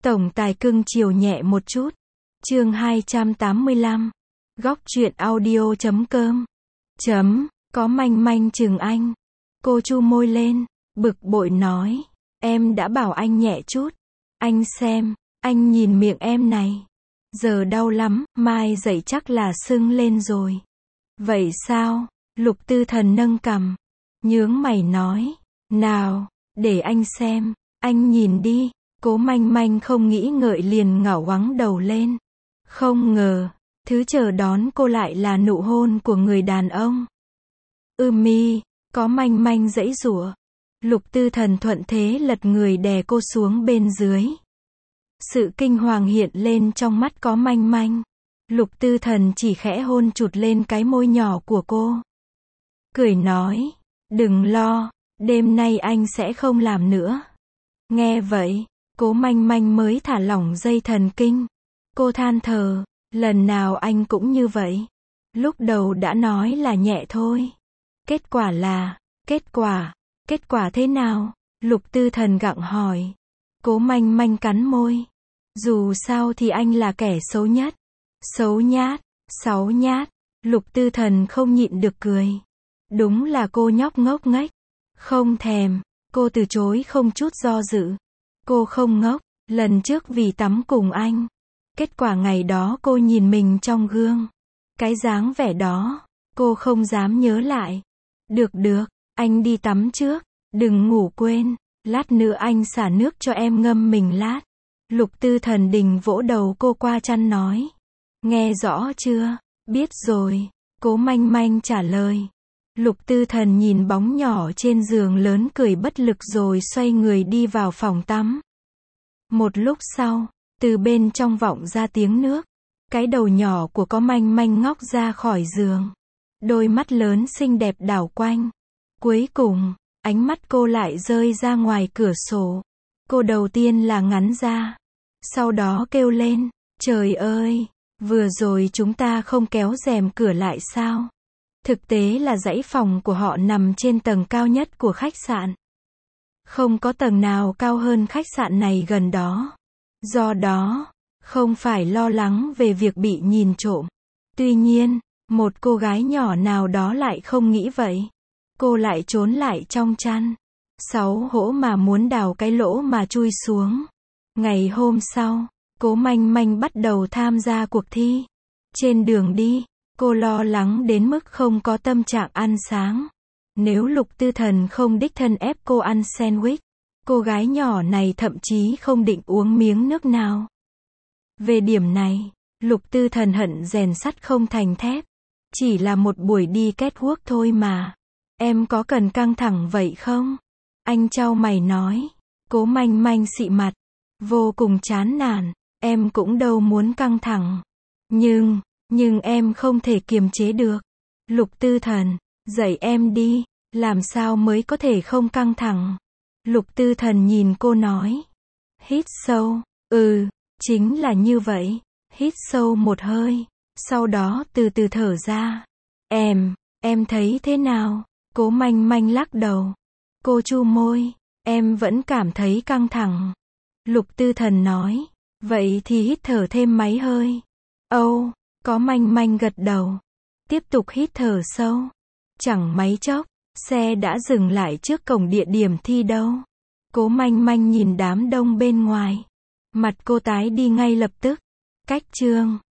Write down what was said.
Tổng tài cưng chiều nhẹ một chút. Chương 285. Góc truyện audio.com. Có manh manh chừng anh. Cô chu môi lên, bực bội nói. Em đã bảo anh nhẹ chút. Anh xem, anh nhìn miệng em này. Giờ đau lắm, mai dậy chắc là sưng lên rồi. Vậy sao? Lục Tư Thần nâng cằm. Nhướng mày nói. Nào, để anh xem, anh nhìn đi. Cố manh manh không nghĩ ngợi liền ngảo ngoắng đầu lên. Không ngờ, thứ chờ đón cô lại là nụ hôn của người đàn ông. Mi, có manh manh giãy giụa. Lục Tư Thần thuận thế lật người đè cô xuống bên dưới. Sự kinh hoàng hiện lên trong mắt có manh manh. Lục Tư Thần chỉ khẽ hôn chụt lên cái môi nhỏ của cô. Cười nói, đừng lo, đêm nay anh sẽ không làm nữa. Nghe vậy, Cố manh manh mới thả lỏng dây thần kinh. Cô than thở, lần nào anh cũng như vậy. Lúc đầu đã nói là nhẹ thôi. Kết quả là, kết quả thế nào? Lục Tư Thần gặng hỏi. Cố manh manh cắn môi. Dù sao thì anh là kẻ xấu nhất. Xấu nhát, sáu nhát. Lục Tư Thần không nhịn được cười. Đúng là cô nhóc ngốc nghếch. Không thèm, cô từ chối không chút do dự. Cô không ngốc, lần trước vì tắm cùng anh. Kết quả ngày đó cô nhìn mình trong gương. Cái dáng vẻ đó, cô không dám nhớ lại. Được, anh đi tắm trước, đừng ngủ quên. Lát nữa anh xả nước cho em ngâm mình lát. Lục Tư Thần đình vỗ đầu cô qua chăn nói. Nghe rõ chưa? Biết rồi. Cố manh manh trả lời. Lục Tư Thần nhìn bóng nhỏ trên giường lớn cười bất lực rồi xoay người đi vào phòng tắm. Một lúc sau, từ bên trong vọng ra tiếng nước. Cái đầu nhỏ của có manh manh ngóc ra khỏi giường. Đôi mắt lớn xinh đẹp đảo quanh. Cuối cùng, ánh mắt cô lại rơi ra ngoài cửa sổ. Cô đầu tiên là ngắn ra. Sau đó kêu lên, trời ơi, vừa rồi chúng ta không kéo rèm cửa lại sao? Thực tế là dãy phòng của họ nằm trên tầng cao nhất của khách sạn. Không có tầng nào cao hơn khách sạn này gần đó. Do đó, không phải lo lắng về việc bị nhìn trộm. Tuy nhiên, một cô gái nhỏ nào đó lại không nghĩ vậy. Cô lại trốn lại trong chăn. Xấu hổ mà muốn đào cái lỗ mà chui xuống. Ngày hôm sau, Cố manh manh bắt đầu tham gia cuộc thi. Trên đường đi, cô lo lắng đến mức không có tâm trạng ăn sáng. Nếu Lục Tư Thần không đích thân ép cô ăn sandwich, cô gái nhỏ này thậm chí không định uống miếng nước nào. Về điểm này, Lục Tư Thần hận rèn sắt không thành thép. Chỉ là một buổi đi catwalk thôi mà. Em có cần căng thẳng vậy không? Anh chau mày nói. Cố manh manh xị mặt. Vô cùng chán nản. Em cũng đâu muốn căng thẳng. Nhưng em không thể kiềm chế được. Lục Tư Thần, dạy em đi. Làm sao mới có thể không căng thẳng? Lục Tư Thần nhìn cô nói. Hít sâu. Chính là như vậy. Hít sâu một hơi. Sau đó từ từ thở ra. Em thấy thế nào? Cố manh manh lắc đầu. Cô chu môi. Em vẫn cảm thấy căng thẳng. Lục Tư Thần nói. Vậy thì hít thở thêm mấy hơi. Có manh manh gật đầu. Tiếp tục hít thở sâu. Chẳng mấy chốc, xe đã dừng lại trước cổng địa điểm thi đấu. Cố manh manh nhìn đám đông bên ngoài. Mặt cô tái đi ngay lập tức. Cách chương